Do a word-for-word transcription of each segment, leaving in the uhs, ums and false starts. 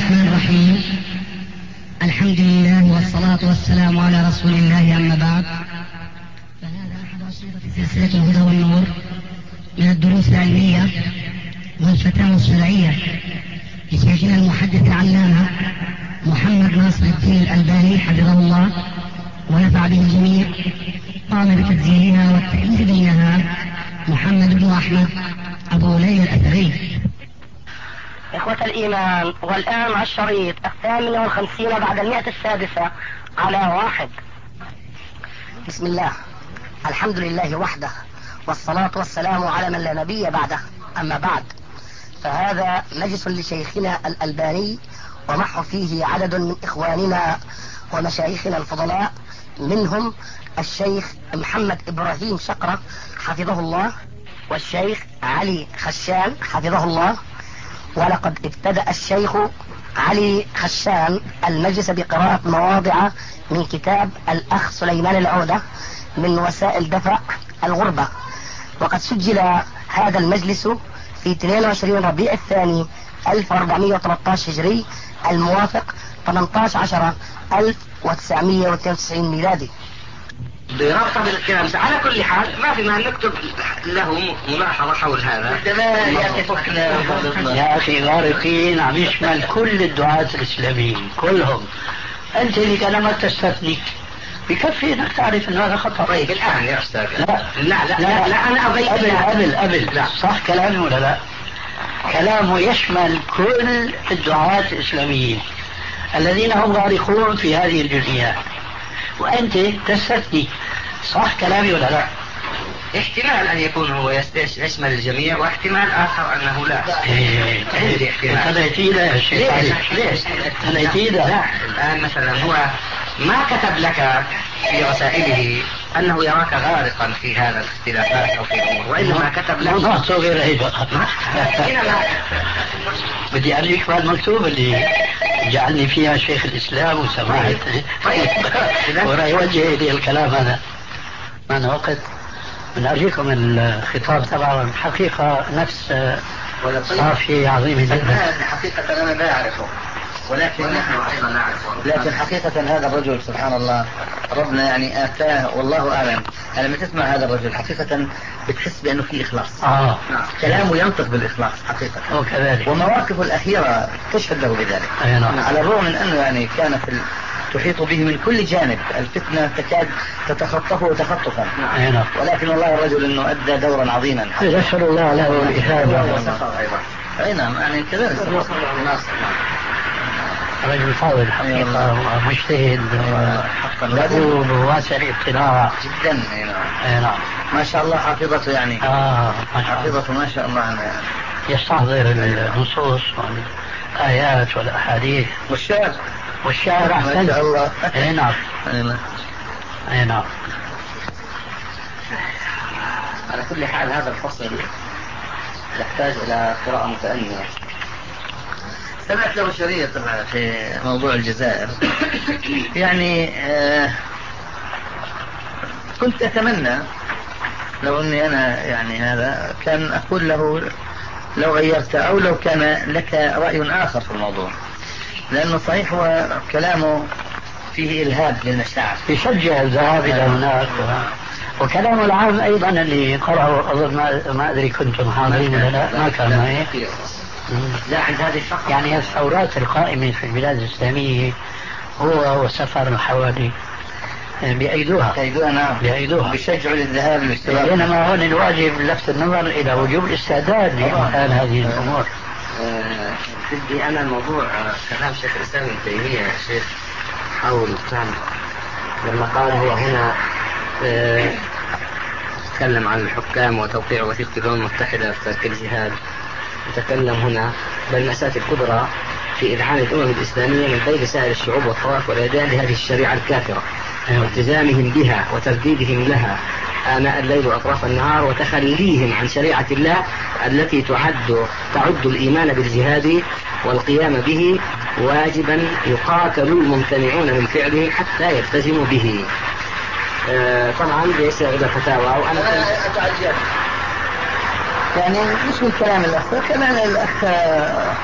الرحمن الرحيم. الحمد لله والصلاة والسلام على رسول الله، أما بعد، فهذا أحد أشرطة سلسلة الهدى والنور من الدروس العلمية والفتاوى الشرعية لشيخنا المحدث العلامة محمد ناصر الدين الألباني حفظه الله ونفع به الجميع. قام بتسجيلها والتأليف بينها محمد بن أحمد أبو ليلى الأثري. إخوة الإيمان، والآن مع الشريط الثامن والخمسين بعد المئة السادسة على واحد. بسم الله، الحمد لله وحده، والصلاة والسلام على من لا نبي بعده، أما بعد، فهذا مجلس لشيخنا الألباني، ومح فيه عدد من إخواننا ومشايخنا الفضلاء، منهم الشيخ محمد إبراهيم شقرة حفظه الله، والشيخ علي خشان حفظه الله. ولقد ابتدأ الشيخ علي خشان المجلس بقراءة مواضع من كتاب الأخ سليمان العودة من وسائل دفع الغربة، وقد سجل هذا المجلس في اثنين وعشرين ربيع الثاني ألف وأربعمائة وثلاثة عشر هجري، الموافق ثمانية عشر ألف وتسعمائة واثنين وتسعين ميلادي. برابطة بالكلام. على كل حال ما في ما نكتب له ملاحظة حول هذا. يا أخي غارقين عم يشمل كل الدعاة الإسلاميين كلهم. أنت اللي كلامك تستثني، بكفي انك تعرف ان هذا خطأ. طيب الآن يا أستاذ، لا لا لا, لا, لا أنا أبي قبل قبل قبل لا. صح كلامي ولا لا؟ كلامه يشمل كل الدعاة الإسلاميين الذين هم غارقون في هذه الجزئيات، وأنت تستثني. صح كلامي ولا لا؟ احتمال أن يكون هو يشمل الجميع، واحتمال آخر أنه لا. إيه عندي احتمال. تلاتينا يا شيخ. ليش؟ ليش؟ تلاتينا. لا الآن مثلا هو ما كتب لك في رسائله أنه يراك غارقا في هذا الاختلافات أو في الأمور، وإنما كتب لك ما غير هيدا. بدي أريك المكتوب اللي جعلني فيها شيخ الإسلام وسماحة. وراح يوجه لي الكلام هذا. معنا وقت من أرجيكم الخطاب تبعه الحقيقة نفس صافي عظيم جدا. حقيقة أنا لا أعرفه، ولكن نحن أيضا نعرفه. لكن حقيقة هذا الرجل سبحان الله ربنا يعني آتاه والله أعلم. لما تسمع هذا الرجل حقيقة بتحس بأنه في إخلاص. آه. كلامه ينطق بالإخلاص حقيقة. وكذلك ومواقفه الأخيرة تشهد له بذلك. نعم. على الرغم من أنه يعني كان في ال... تحيط به من كل جانب، الفتنة تكاد تتخطفه تخطفا. نعم. ولكن والله الرجل أنه أدى دورا عظيما. نسأل الله له الإثابة. أي نعم يعني كذلك. رجل فاضل حقيقة ومجتهد ودود وواسع الاطلاع جدا. اي نعم ما شاء الله حافظته يعني. اه ما شاء الله حافظته ما شاء الله يعني. يستحضر النصوص والآيات والأحاديث والشعر والشعر أحسن. ما شاء الله. اي نعم اي نعم. على كل حال هذا الفصل يحتاج إلى قراءة متأنية. سمعت له شريط في موضوع الجزائر. يعني آه كنت أتمنى لو أني أنا يعني هذا كان أقول له لو غيرت أو لو كان لك رأي آخر في الموضوع، لأنه صحيح هو كلامه فيه إلهاب للمشاعر، يشجع الذهاب إلى هناك. وكلامه العام أيضا اللي قرأه أظن ما, ما أدري كنتم حاضرين ولا لا، ما كان معي. لا عند هذه الفقرة يعني الثورات القائمة في البلاد الإسلامية هو وسفر حوالي بأيدوها بأيدوها نعم بأيدوها بيشجعوا للذهاب للاشتراك. بينما هون الواجب لفت النظر إلى وجوب الاستعداد لإمكان هذه الأمور. بدي أنا الموضوع كلام شيخ الإسلام ابن تيمية يا شيخ حول كان لما قال هو هنا اه تكلم عن الحكام وتوقيع وثيقة الأمم المتحدة في ترك الجهاد، يتكلم هنا بالمأساة الكبرى في إذعان الأمم الإسلامية من بين سائر الشعوب والطوائف والأديان لهذه الشريعة الكافرة والتزامهم بها وترديدهم لها آناء الليل وأطراف النهار، وتخليهم عن شريعة الله التي تعد تعد الإيمان بالجهاد والقيام به واجبا يقاتل الممتنعون من فعله حتى يلتزموا به. آه طبعا ليس إلى فتاوى وأنا أتعجب يعني مش من كلام الأخ، كمان الأخ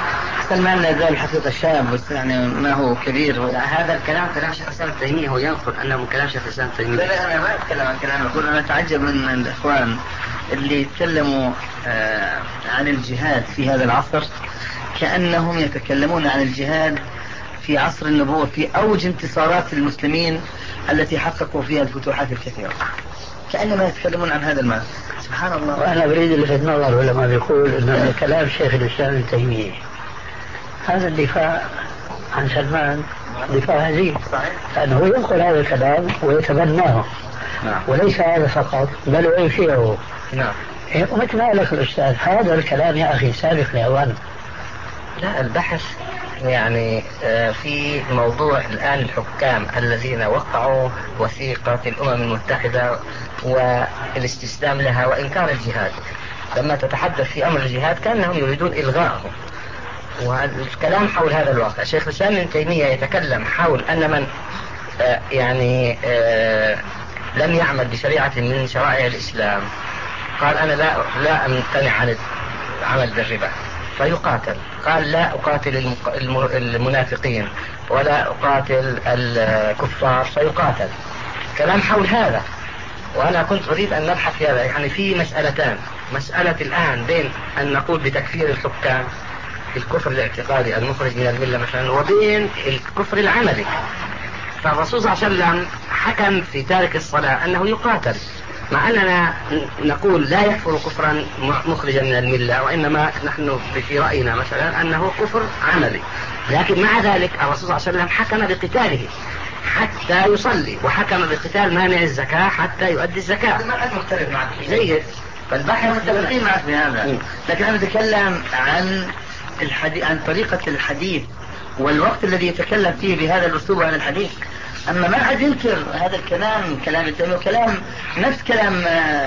سلمان لا يزال حقيقة شاب بس يعني ما هو كبير. لا هذا الكلام كلام شيخ الإسلام ابن تيمية، هو ينقل أنه من كلام شيخ الإسلام ابن تيمية. لا لا أنا ما أتكلم عن كلام، أقول أنا أتعجب من الإخوان اللي يتكلموا آه عن الجهاد في هذا العصر كأنهم يتكلمون عن الجهاد في عصر النبوة في أوج انتصارات المسلمين التي حققوا فيها الفتوحات الكثيرة، كأنما يتكلمون عن هذا المعنى. سبحان الله. وأنا أريد لفت نظر لما بيقول إنه كلام شيخ الإسلام ابن تيمية، هذا الدفاع عن سلمان دفاع هزيل، لأنه ينقل هذا الكلام ويتبناه. نعم. وليس هذا فقط بل ويشيعه. نعم. ومثل ما قال لك الأستاذ هذا الكلام يا أخي سابق لأوانه. لا البحث يعني في موضوع الآن الحكام الذين وقعوا وثيقة الأمم المتحدة والاستسلام لها وإنكار الجهاد، لما تتحدث في أمر الجهاد كأنهم يريدون إلغاءه. والكلام حول هذا الواقع، شيخ الإسلام ابن تيمية يتكلم حول أن من يعني لم يعمل بشريعة من شرائع الإسلام قال أنا لا لا أمتنع عن العمل بالربا فيقاتل، قال لا أقاتل المنافقين ولا أقاتل الكفار فيقاتل. كلام حول هذا، وأنا كنت أريد أن نبحث في هذا. يعني في مسألتان، مسألة الآن بين أن نقول بتكفير الحكام الكفر الاعتقادي المخرج من الملة مثلا وبين الكفر العملي. فالرسول صلى الله عليه وسلم حكم في تارك الصلاة أنه يقاتل، مع أننا نقول لا يكفر كفرا مخرجا من الملة، وإنما نحن في رأينا مثلا أنه كفر عملي. لكن مع ذلك الرسول صلى الله عليه وسلم حكم بقتاله حتى يصلي، وحكم بقتال مانع الزكاة حتى يؤدي الزكاة. ما حد مختلف معك جيد، فالبحث متفقين معك في هذا، لكن أنا أتكلم عن الحديث، عن طريقة الحديث والوقت الذي يتكلم فيه بهذا الأسلوب عن الحديث. أما ما حد ينكر هذا الكلام، كلام التيمية كلام نفس كلام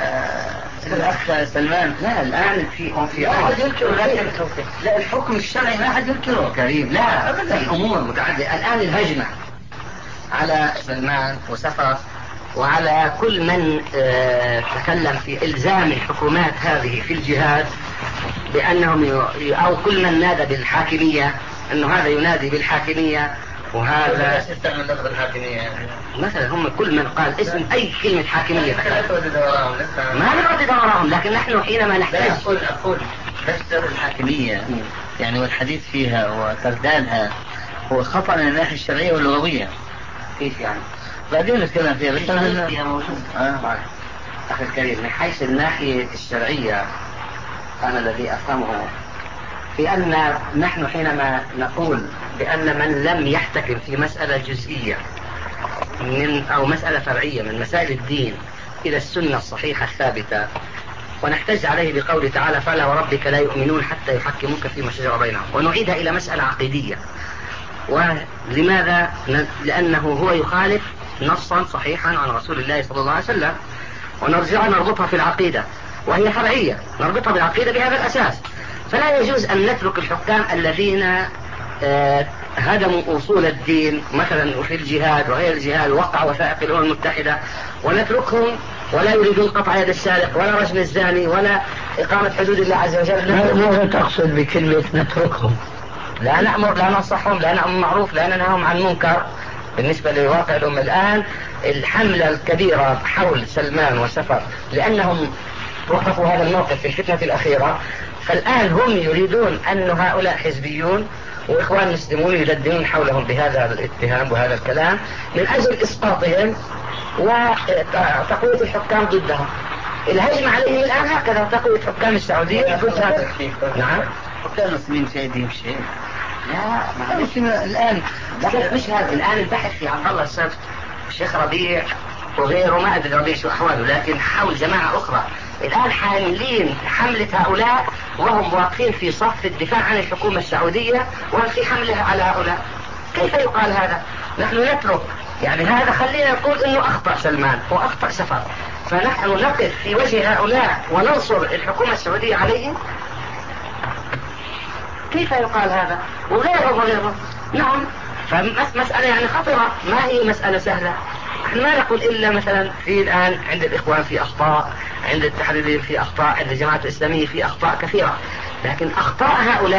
الأخ سلمان. لا الآن في في لا حد ينكر، لا الحكم الشرعي ما حد ينكره كريم، لا أبدا الأمور متعددة. الآن الهجمة على سلمان وسفر وعلى كل من اه تكلم في إلزام الحكومات هذه في الجهاد بأنهم ي... أو كل من نادى بالحاكمية أنه هذا ينادي بالحاكمية، وهذا يستعمل لفظ الحاكمية مثلا. هم كل من قال اسم أي كلمة حاكمية ما نردد وراهم، لكن نحن حينما نحتاج أقول أقول تفسير الحاكمية يعني والحديث فيها وتردادها هو خطأ من الناحية الشرعية واللغوية. كيف يعني؟ بعدين نتكلم فيها بس هي موجود. آه. أخي الكريم، من حيث الناحية الشرعية أنا الذي أفهمه في أن نحن حينما نقول بأن من لم يحتكم في مسألة جزئية من أو مسألة فرعية من مسائل الدين إلى السنة الصحيحة الثابتة، ونحتج عليه بقوله تعالى فلا وربك لا يؤمنون حتى يحكموك فيما شجر بينهم، ونعيدها إلى مسألة عقيدية. ولماذا؟ لأنه هو يخالف نصا صحيحا عن رسول الله صلى الله عليه وسلم، ونرجع نربطها في العقيدة وهي فرعية، نربطها بالعقيدة بهذا الأساس. فلا يجوز أن نترك الحكام الذين آه هدموا أصول الدين مثلا في الجهاد وغير الجهاد وقع وثائق الأمم المتحدة ونتركهم ولا يريدون قطع يد السارق ولا رجم الزاني ولا إقامة حدود الله عز وجل. ماذا تقصد بكلمة نتركهم؟ لا نأمر، لا ننصحهم، لا نأمر معروف، لا ننهاهم عن منكر. بالنسبة لواقع الأمة الآن الحملة الكبيرة حول سلمان وسفر لأنهم وقفوا هذا الموقف في الفتنة الأخيرة، فالآن هم يريدون أن هؤلاء حزبيون وإخوان مسلمون يجددون حولهم بهذا الاتهام وهذا الكلام من أجل إسقاطهم وتقوية الحكام ضدهم. الهجمة عليهم الآن هكذا، تقوية حكام السعودية ضد هذا. نعم حكام المسلمين في أيديهم شيء. لا ما الآن لكن مش هذا. الآن البحث في عبد الله السبت الشيخ ربيع وغيره، ما أدري ربيع شو أحواله، لكن حول جماعة أخرى الآن حاملين حملة هؤلاء وهم واقفين في صف الدفاع عن الحكومة السعودية وهم في حملها على هؤلاء. كيف يقال هذا؟ نحن نترك يعني هذا، خلينا نقول إنه أخطأ سلمان وأخطأ سفر، فنحن نقف في وجه هؤلاء وننصر الحكومة السعودية عليهم. كيف يقال هذا؟ وغيره وغيره. نعم، فمسألة يعني خطرة، ما هي مسألة سهلة. نحن ما نقول إلا مثلا في الآن عند الإخوان في أخطاء، عند التحريريين في أخطاء، عند الجماعة الإسلامية في أخطاء كثيرة، لكن أخطاء هؤلاء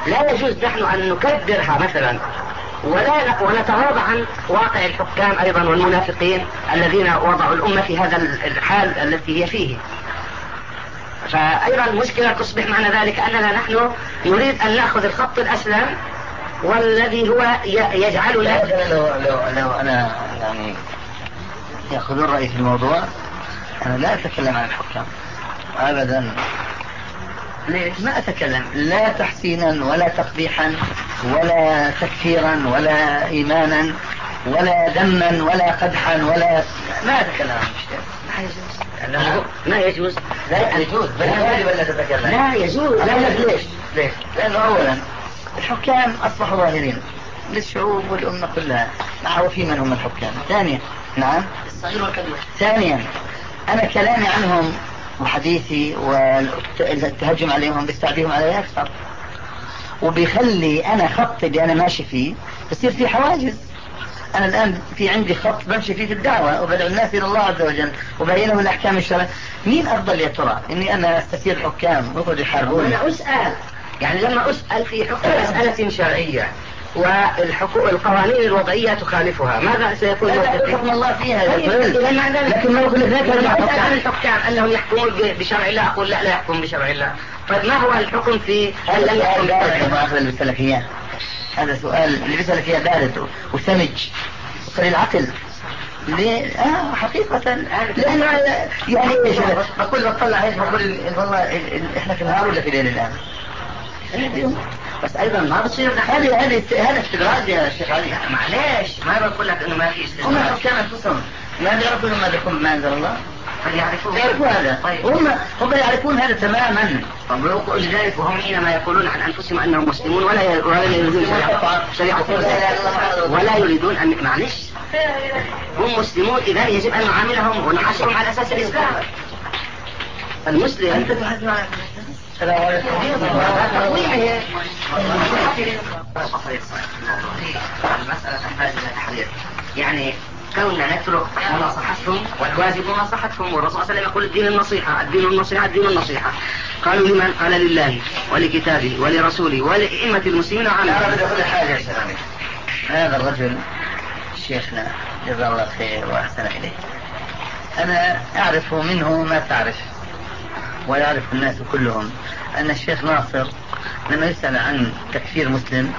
لا يجوز نحن أن نكبرها مثلا ولا ونتغاضى عن واقع الحكام أيضا والمنافقين الذين وضعوا الأمة في هذا الحال التي هي فيه. فأيضا المشكلة تصبح معنا ذلك أننا نحن نريد أن نأخذ الخط الأسلم والذي هو يجعلنا لو, لو, لو أنا يعني يأخذون رأيي في الموضوع، أنا لا أتكلم عن الحكام أبدا. ليش؟ ما أتكلم لا تحسينا ولا تقبيحا ولا تكفيرا ولا إيمانا ولا ذما ولا قدحا ولا ما أتكلم عن المشكلة. ما يجوز لا يجوز بل يجب أن تتكلم. لا يجوز. لا ليش؟ ليش؟ لأنه أولا الحكام أصبحوا ظاهرين للشعوب والأمة كلها، مع وفي من هم الحكام. ثانيا نعم الصغير والكبير. ثانيا أنا كلامي عنهم وحديثي والتهجم عليهم بيستعديهم علي أكثر، وبيخلي أنا خطي اللي أنا ماشي فيه بصير في حواجز. أنا الآن في عندي خط بمشي فيه في الدعوة وبدعو الناس إلى الله عز وجل وبينهم الأحكام الشرعية. مين أفضل يا ترى إني أنا أستثير الحكام ويقعدوا يحاربوني؟ أنا أسأل يعني لما أسأل في حكم مسألة شرعية والحقوق القوانين الوضعية تخالفها ماذا سيكون موقفي؟ حكم الله فيها لكن ما أقول لك أنا أسأل عن الحكام أنهم يحكمون بشرع الله أقول لا لا يحكم بشرع الله. طيب ما هو الحكم في هل لم يحكم بشرع الله؟ اللي بيسألك إياه هذا سؤال اللي بيسألك إياه بارد وسمج وقليل العقل. ليه؟ آه حقيقة لأنه يعني إيش بقول بطلع إيش بقول والله إحنا في النهار ولا في الليل الآن؟ بس ايضا ما بتصير هذه هذه هذا استدراج يا شيخ علي. معليش ما بقول لك انه ما في استدراج. هم الحكام انفسهم ما بيعرفون ما بيكون ما انزل الله. يعرفون يعرفون هذا. طيب. هم هم يعرفون هذا تماما. ولذلك وهم حينما يقولون عن انفسهم انهم مسلمون ولا ولا يريدون شريعة ولا يريدون ان معليش هم مسلمون اذا يجب ان نعاملهم ونحاسبهم على اساس الاسلام. المسلم انت تحاسب على السلام عليكم. المسألة تحتاج إلى تحرير. يعني كوننا نترك مناصحتهم والواجب مناصحتهم والرسول صلى الله عليه وسلم يقول الدين النصيحة الدين النصيحة الدين النصيحة. قالوا لمن؟ قال لله ولكتابه ولرسوله ولأئمة المسلمين وعلى كل حاجة. هذا الرجل شيخنا جزاه الله خير وأحسن إليه. أنا أعرف منه ما تعرف ويعرف الناس كلهم أن الشيخ ناصر لما يسأل عن تكفير مسلم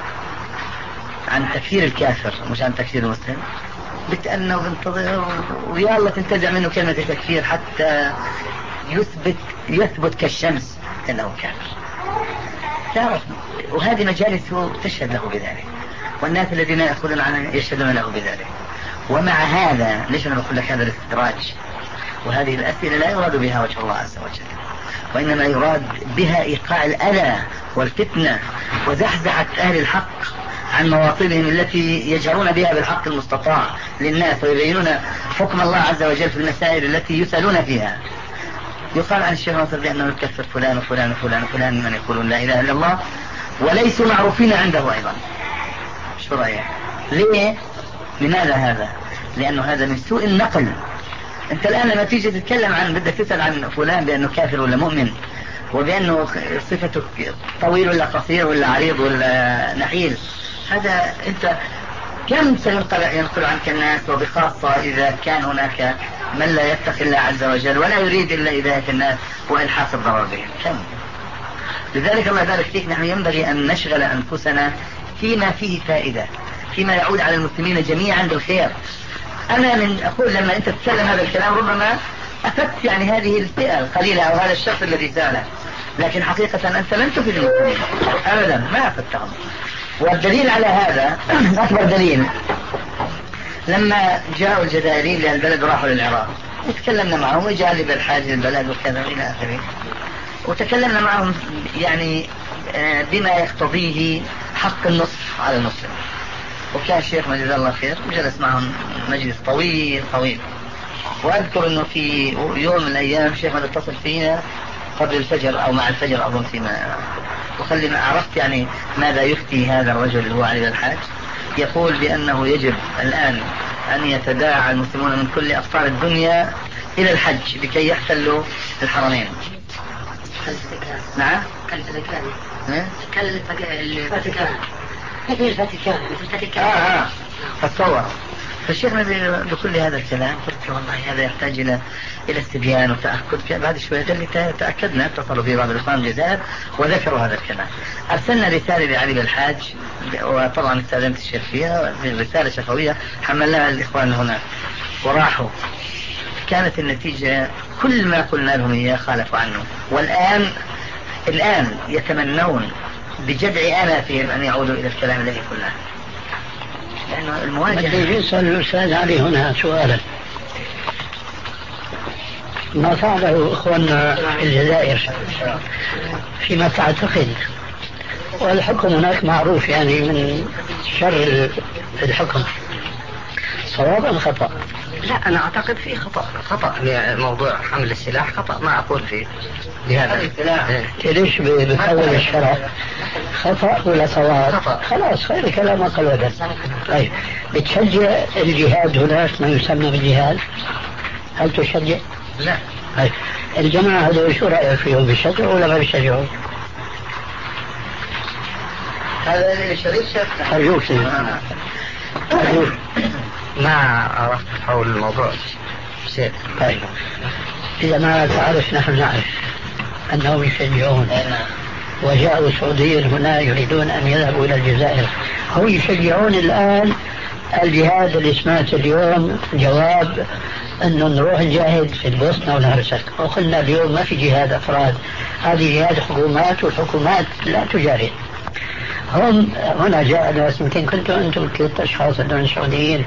عن تكفير الكافر مش عن تكفير المسلم بتأنى وبنتظر ويا الله تنتزع منه كلمة التكفير حتى يثبت يثبت كالشمس أنه كافر. تعرف وهذه مجالسه تشهد له بذلك والناس الذين يأخذون عنه يشهدون له بذلك. ومع هذا ليش أنا بقول لك هذا الاستدراج وهذه الأسئلة لا يراد بها وجه الله عز وجل وإنما يراد بها إيقاع الأذى والفتنة وزحزحة أهل الحق عن مواطنهم التي يجهرون بها بالحق المستطاع للناس ويبينون حكم الله عز وجل في المسائل التي يسألون فيها. يقال عن الشيخ ناصر بأنه يكفر فلان وفلان وفلان وفلان من يقولون لا إله إلا الله وليسوا معروفين عنده أيضا. شو رأيك؟ ليه؟ لماذا هذا؟ لأنه هذا من سوء النقل. أنت الآن لما تيجي تتكلم عن بدك تسأل عن فلان بأنه كافر ولا مؤمن وبأنه صفته طويل ولا قصير ولا عريض ولا نحيل هذا أنت كم سينقل ينقل عنك الناس وبخاصة إذا كان هناك من لا يتقي الله عز وجل ولا يريد إلا إذاية الناس وإلحاق الضرر بهم كم. لذلك الله يبارك فيك نحن ينبغي أن نشغل أنفسنا فيما فيه فائدة فيما يعود على المسلمين جميعا بالخير. أنا من أقول لما أنت تتكلم هذا الكلام ربما أفدت يعني هذه الفئة القليلة أو هذا الشخص الذي سأله لكن حقيقة أنت لن تفيد المسلمين أبدا ما أفدتهم. والدليل على هذا أكبر دليل لما جاءوا الجزائريين للبلد وراحوا للعراق وتكلمنا معهم وجاء لي بالحاج للبلد وكذا إلى آخره وتكلمنا معهم يعني بما يقتضيه حق النصف على المسلم. وكان الشيخ جزاه الله خير وجلس معهم مجلس طويل طويل. وأذكر أنه في يوم من الأيام شيخنا اتصل فينا قبل الفجر أو مع الفجر أظن فيما وخلي ما عرفت يعني ماذا يفتي هذا الرجل اللي هو علي الحاج. يقول بأنه يجب الآن أن يتداعى المسلمون من كل أقطار الدنيا إلى الحج لكي يحتلوا الحرمين. نعم كان الفاتيكان مثل الفاتيكان مثل الفاتيكان اه اه اتصور. فالشيخنا بكل هذا الكلام قلت والله هذا يحتاج الى الى استبيان وتاكد. بعد شويه قال لي تاكدنا، اتصلوا في بعض الاخوان الجزائر وذكروا هذا الكلام. ارسلنا رساله لعلي بالحاج، وطبعا استاذنت الشيخ فيها رساله شفويه حملناها للاخوان هناك وراحوا. كانت النتيجه كل ما قلنا لهم اياه خالفوا عنه، والان الان يتمنون بجدع انفهم ان يعودوا الى الكلام الذي قلناه. لأنه المواجهة. بدي يسأل الأستاذ علي هنا سؤالا. ما فعله إخواننا في الجزائر فيما تعتقد، والحكم هناك معروف يعني من شر الحكم، صواب أم خطأ؟ لا أنا أعتقد فيه خطأ. خطأ موضوع حمل السلاح خطأ، ما أقول فيه بهذا. ليش بتحول الشرع خطأ ولا صواب؟ خطأ. خلاص خير كلام أقل ودل. طيب بتشجع الجهاد هناك ما يسمى بالجهاد؟ هل تشجع؟ لا. طيب الجماعة هذول شو رأيك فيهم، بيشجعوا ولا ما بيشجعوا؟ هذا اللي شريك شاف. أرجوك أرجوك. ما عرفت حول الموضوع شيء. طيب إذا ما تعرف نحن نعرف أنهم يشجعون، وجاءوا سعوديين هنا يريدون أن يذهبوا إلى الجزائر، هم يشجعون الآن الجهاد اللي سمعت اليوم جواب أنه نروح نجاهد في البوسنة والهرسك، وقلنا اليوم ما في جهاد أفراد، هذه جهاد حكومات، والحكومات لا تجاهد. هم هنا جاء ناس، يمكن كنتم أنتم ثلاث أشخاص هذول سعوديين،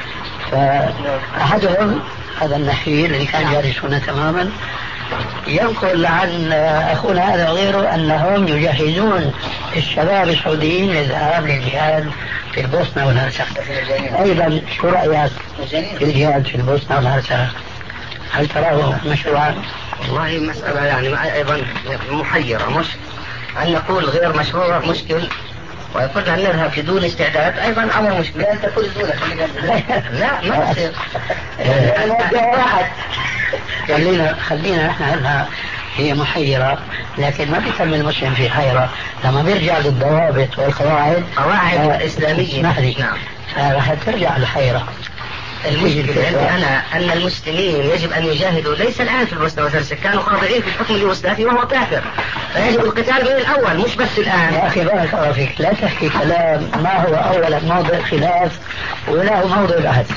فأحدهم هذا النحيل اللي كان جالس هنا تماما ينقل عن أخونا هذا وغيره أنهم يجهزون الشباب السعوديين للذهاب للجهاد في البوسنة والهرسك. أيضا شو رأيك في الجهاد في البوسنة والهرسك؟ هل تراه مشروعا؟ والله مسألة يعني أيضا محيرة، مش أن نقول غير مشروع مشكل، ويقول أن نذهب بدون استعداد أيضا أمر مشكل. لا تقول دولة. لا ما يصير. واحد خلينا خلينا احنا هنا هي محيرة، لكن ما بيتم المسلم في حيرة لما بيرجع للضوابط والقواعد قواعد الإسلامية. نعم. راح ترجع الحيرة. المشكلة عندي أنا أن المسلمين يجب أن يجاهدوا، ليس الآن في البوسنة والهرسك، كانوا خاضعين في الحكم اليوغوسلافي وهو كافر، فيجب القتال من الأول مش بس الآن. يا أخي بارك الله فيك، لا تحكي كلام ما هو أولا موضع خلاف ولا هو موضع بحث.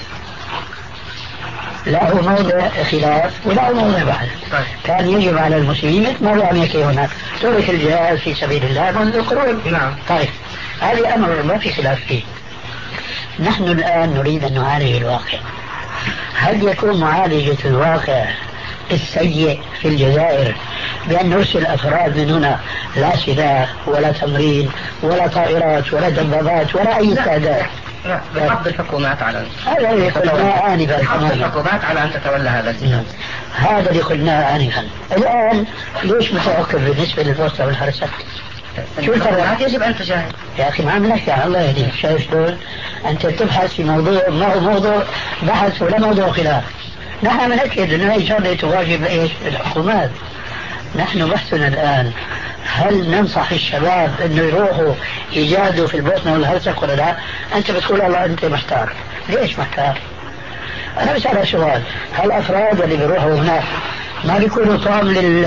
لا هو موضع خلاف ولا هو موضع بحث. طيب. كان يجب على المسلمين مثل ما هو أمريكي هنا ترك الجهاد في سبيل الله منذ قرون. نعم. طيب هذا أمر ما في خلاف فيه. نحن الآن نريد أن نعالج الواقع. هل يكون معالجة الواقع السيء في الجزائر بأن نرسل أفراد من هنا لا سلاح ولا تمرين ولا طائرات ولا دبابات ولا أي استعداد؟ لا، بحض الحكومات على هذا اللي قلناه آنفا. بحض الحكومات على أن تتولى هذا الجهاد. هذا اللي قلناه آنفا. الآن ليش متوقف بالنسبة للبوسنة والهرسك؟ شو الفرق؟ يجب أن تجاهد يا أخي ما عملك يا الله يهديك. شايف شلون أنت تبحث في موضوع ما هو موضوع بحث ولا موضوع خلاف. نحن نأكد أن هذه شغلة تواجب إيش الحكومات. نحن بحثنا الآن هل ننصح الشباب أنه يروحوا يجاهدوا في البوسنة والهرسك ولا لا؟ أنت بتقول الله أنت محتار. ليش محتار؟ أنا بسألك سؤال، هل الأفراد اللي بيروحوا هناك ما بيكونوا طعم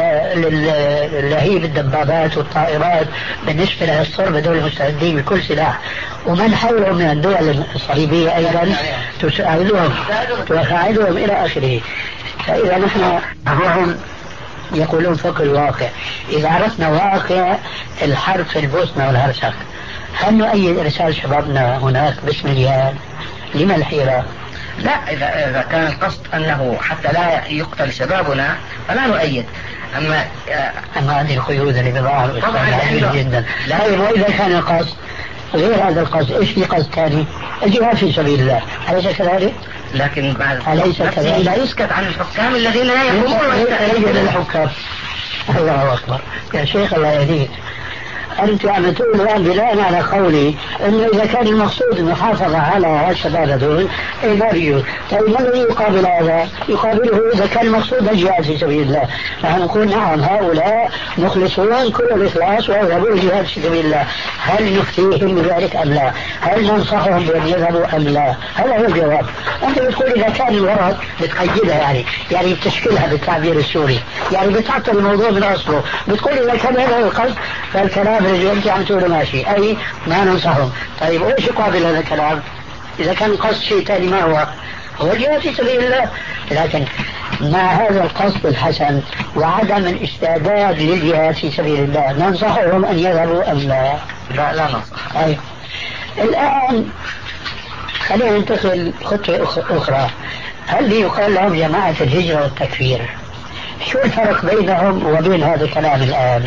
للهيب الدبابات والطائرات بالنسبة للصرب دول مستعدين بكل سلاح، ومن حولهم من الدول الصليبية أيضا تساعدهم وتساعدهم إلى آخره. فإذا نحن هم يقولون فوق الواقع. إذا عرفنا واقع الحرب في البوسنة والهرسك هل نؤيد إرسال شبابنا هناك باسم الجهاد؟ لما الحيرة؟ لا، إذا إذا كان القصد أنه حتى لا يقتل شبابنا فلا نؤيد. أما أما هذه القيود اللي بضاعة طبعا جدا. طيب وإذا كان القصد غير هذا القصد، إيش في قصد ثاني؟ الجهاد في سبيل الله، أليس كذلك؟ لكن بعد أليس كذلك؟ لا يسكت عن الحكام الذين لا يقومون رجل الحكام. الله أكبر يا شيخ الله يهديك. هل أنتم عم تقولوا الآن بناء على قولي أنه إذا كان المقصود المحافظة على الشباب هذول إيه ما بيجوز؟ طيب ما الذي يقابل هذا؟ يقابله إذا كان المقصود الجهاد في سبيل الله، نحن نقول نعم هؤلاء مخلصون كل الإخلاص ويذهبون الجهاد في سبيل الله. هل نفتيهم بذلك أم لا؟ هل ننصحهم بأن يذهبوا أم لا؟ هذا هو الجواب. أنت بتقول إذا كان الغرض بتقيدها يعني يعني بتشكلها بالتعبير السوري، يعني بتعطل الموضوع من أصله، بتقول إذا كان هذا القصد فالكلام اللي أنت عم تقوله ماشي، أي ما ننصحهم. طيب وإيش يقابل هذا الكلام؟ إذا كان قصد شيء ثاني ما هو؟ هو الجهاد في سبيل الله. لكن مع هذا القصد الحسن وعدم الاستعداد للجهاد في سبيل الله ننصحهم أن يذهبوا أم لا؟ لا لا ننصح. أي. الآن خلينا ننتقل خطوة أخرى. هل يقال لهم جماعة الهجرة والتكفير؟ شو الفرق بينهم وبين هذا الكلام الآن؟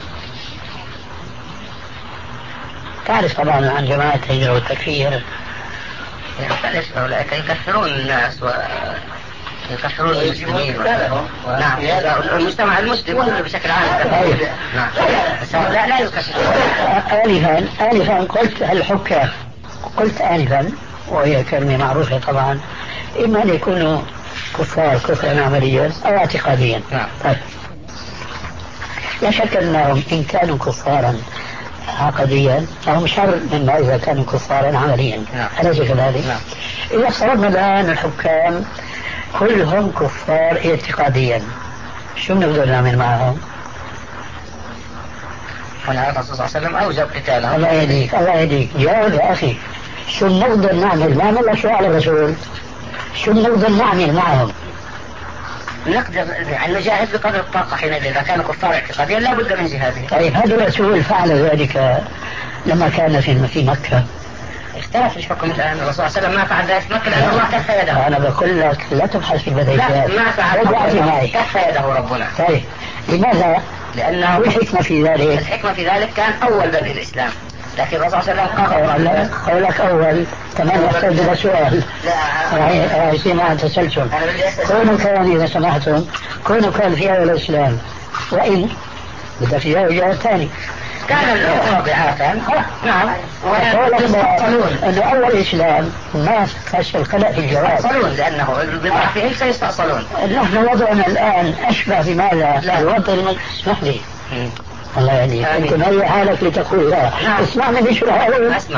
تعرف طبعا عن جماعة الهجرة والتكفير. يعني أولئك يكفرون الناس ويكفرون المسلمين. نعم المجتمع المسلم بشكل عام. نعم لا لا يكفر. آنفا آنفا قلت الحكام، قلت آنفا وهي كلمة معروفة طبعا، إما أن يكونوا كفار كفرا عمليا أو اعتقاديا. نعم. طيب لا شك أنهم إن كانوا كفارا عقديا فهم شر مما إذا كانوا كفارا عمليا. نعم. أليس كذلك؟ نعم. إذا افترضنا الآن الحكام كلهم كفار اعتقاديا، شو بنقدر نعمل معهم؟ هنا الرسول صلى الله عليه وسلم أوجب قتالهم. الله يهديك الله يهديك جاوب يا أخي. شو بنقدر نعمل؟ ما عمل شو على الرسول؟ شو بنقدر نعمل معهم؟ نقدر يعني نجاهد بقدر الطاقة حينئذ إذا كانوا كفار اعتقاديا لا بد من جهادهم. طيب هذا الرسول فعل ذلك لما كان في في مكة. اختلف الحكم الآن. الرسول صلى الله عليه وسلم ما فعل ذلك في مكة لأن الله كف يده. أنا بقول لك لا تبحث في البديهيات. لا ما فعل كف يده ربنا. طيب لماذا؟ لأنه الحكمة في ذلك الحكمة في ذلك كان أول بدء الإسلام، لكن الرسول صلى الله عليه وسلم قال قولك أول كمان يحتاج سؤال. لا يصير معها تسلسل. كونوا كان إذا سمحتم كونوا كان في أول الإسلام وإن بدأ في جواب ثاني كان الواضعات. نعم. ويستأصلون أن أول الإسلام ما فش القلق في الجواب. يستأصلون لأنه بضعفهم سيستأصلون. نحن وضعنا الآن أشبه بماذا؟ الوضع اسمح لي. الله يهديك. أنت مهي حالك لتقول لا. اسمعني بشو الأول. أسمع.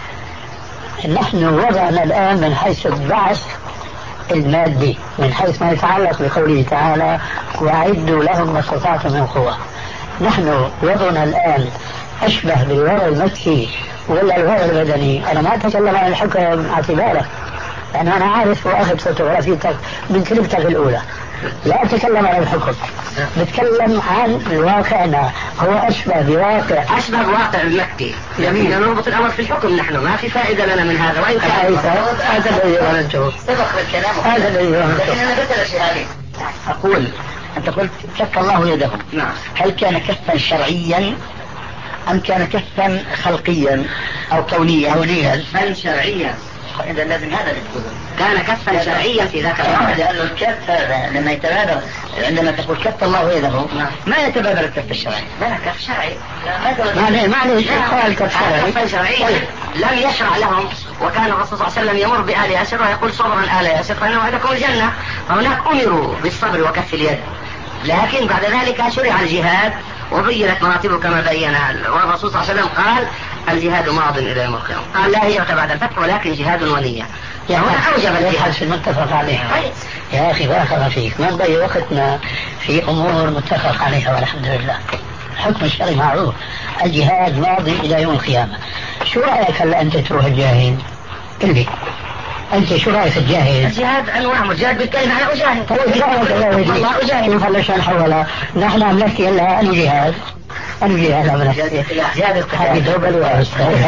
نحن وضعنا الآن من حيث البعث المادي، من حيث ما يتعلق بقوله تعالى وأعدوا لهم ما استطعتم من قوة. نحن وضعنا الآن أشبه بالوضع المكي ولا الوضع البدني. أنا ما أتكلم عن الحكم اعتباره، لأن أنا عارف وأخذ فوتوغرافيتك من كلمتك الأولى. لا أتكلم عن الحكم، بتكلم عن الواقعنا. هو أشبه بواقع أشبه الواقع المكي. يمين نربط الأمر في الحكم. نحن ما في فائدة لنا من هذا. وإن كان هذا الذي ظننته. سبق بالكلام. هذا الذي ظننته. لكن أنا قلت الأشياء هذه. أقول أنت قلت كف الله يده. نعم. هل كان كفا شرعيا أم كان كفا خلقيا أو كونيا؟ كونيا بل شرعيا. إذا لازم هذا اللي كان كفا شرعيا في ذاك الوقت. لأنه الكف هذا لما يتبادر عندما تقول كف الله يده ما يتبادر الكف الشرعي. لا كف شرعي. معنى معنى قال كف شرعي. كف شرعي لم يشرع لهم. وكان الرسول صلى الله عليه وسلم يمر بآل ياسر ويقول صبرا آل ياسر فإن وعدكم الجنة. فهناك أمروا بالصبر وكف اليد، لكن بعد ذلك شرع الجهاد وبينت مراتبه كما بينها. والرسول صلى الله عليه وسلم قال الجهاد ماض إلى يوم القيامة. قال لا هجرة بعد الفتح ولكن جهاد ونية. يعني أوجب الجهاد في المتفق عليه. يا أخي بارك الله فيك، ما نضيع وقتنا في أمور متفق عليها والحمد لله. الحكم الشرعي معروف، الجهاد ماضي إلى يوم القيامة. شو رأيك هلا أنت تروح الجاهد؟ قل لي أنت شو رأيك الجاهد؟ الجهاد أنواع، مجاهد بالكلمة أنا أجاهد. طيب جاهد الله أجاهد. كيف هلا حولها؟ نحن عم نحكي هلا أنا جهاد. أنا جهاد عم نحكي. جهاد القتال. دوبل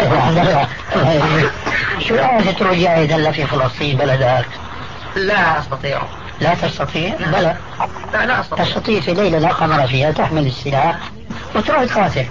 شو رأيك تروح جاهد هلا في فلسطين بلدك؟ لا أستطيع. لا تستطيع؟ بلى. لا لا أستطيع. تستطيع في ليلة لا قمر فيها تحمل السلاح وتروح تقاتل.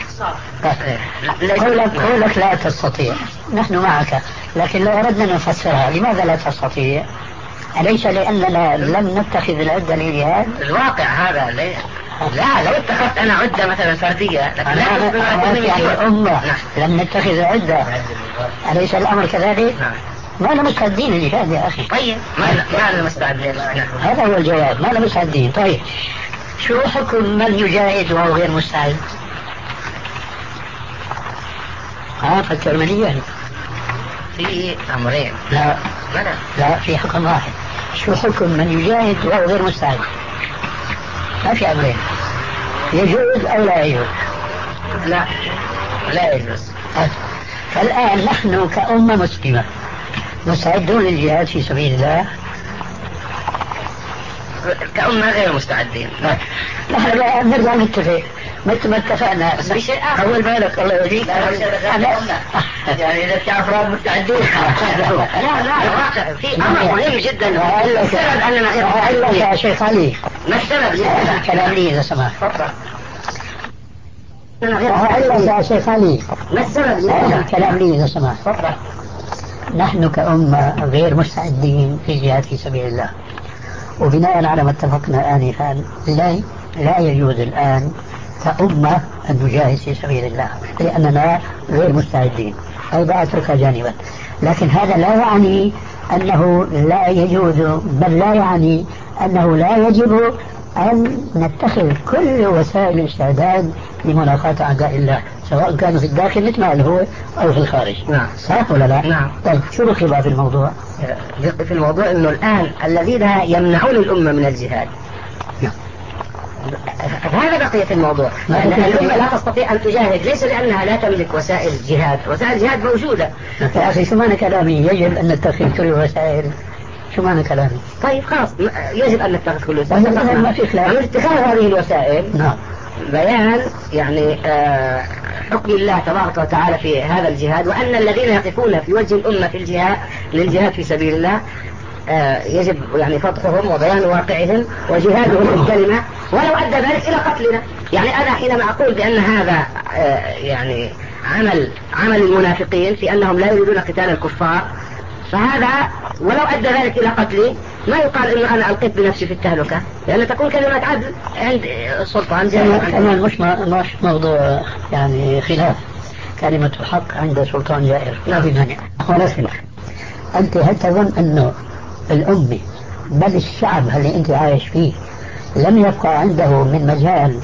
قولك قولك لا تستطيع، نحن معك، لكن لو أردنا أن نفسرها لماذا لا تستطيع؟ أليس لأننا لم نتخذ العدة للجهاد؟ الواقع هذا ليه؟ لا لو اتخذت انا عدة مثلا فردية لكن لا يعني الأمة لم نتخذ عدة، أليس الأمر كذلك؟ ما أنا مستعدين للجهاد يا أخي. طيب ما ما أنا مستعدين، هذا هو الجواب، ما أنا مستعدين. طيب شو حكم من يجاهد وهو غير مستعد؟ ها فكر مليا. في أمرين. لا لا لا في حكم واحد. شو حكم من يجاهد وهو غير مستعد؟ ما في أمرين، يجوز أو لا يجوز؟ لا لا يجوز. فالآن نحن كأمة مسلمة مستعدون للجهاد في سبيل الله؟ كأمة غير مستعدين. نحن لا نرجع نتفق مثل ما اتفقنا بس في شيء آخر. أول بالك الله يهديك يعني إذا في أفراد مستعدين. لا لا في أمر مهم جدا. السبب أننا غير مستعدين يا شيخ علي. ما السبب؟ كلام لي إذا سمحت. تفضل. يا شيخ علي. ما السبب؟ كلام لي إذا سمحت. تفضل. نحن كأمة غير مستعدين في الجهاد في سبيل الله، وبناء على ما اتفقنا آنفا لا لا يجوز الآن كأمة أن نجاهد في سبيل الله لأننا غير مستعدين، أو أتركها جانبا. لكن هذا لا يعني أنه لا يجوز، بل لا يعني أنه لا يجب أن نتخذ كل وسائل الاستعداد لمناصرة أعداء الله، سواء كانوا في الداخل مثل ما هو أو في الخارج. نعم. صح ولا لا؟ نعم. طيب شو الخلاف في الموضوع؟ في الموضوع أنه الآن الذين يمنعون الأمة من الجهاد، هذا بقية الموضوع. لأن الأمة لا تستطيع أن تجاهد ليس لأنها لا تملك وسائل جهاد، وسائل الجهاد موجودة. يا أخي شو معنى كلامي يجب أن نتخذ كل الوسائل؟ شو معنى كلامي؟ طيب خلاص يجب أن نتخذ كل الوسائل. ما في خلاف. من اتخاذ هذه الوسائل نعم بيان يعني آه حكم الله تبارك وتعالى في هذا الجهاد، وأن الذين يقفون في وجه الأمة في الجهاد للجهاد في سبيل الله آه يجب يعني فتحهم وبيان واقعهم وجهادهم بالكلمة ولو أدى ذلك إلى قتلنا. يعني أنا حينما أقول بأن هذا آه يعني عمل عمل المنافقين في أنهم لا يريدون قتال الكفار، فهذا ولو أدى ذلك إلى قتلي ما يقال إنه أنا ألقيت بنفسي في التهلكة، لأن تكون كلمة عدل عند السلطان. كمان مش مش موضوع يعني خلاف، كلمة الحق عند سلطان جائر لا في مانع ولا خلاف. أنت هل تظن أنه الأمة بل الشعب اللي أنت عايش فيه لم يبقى عنده من مجال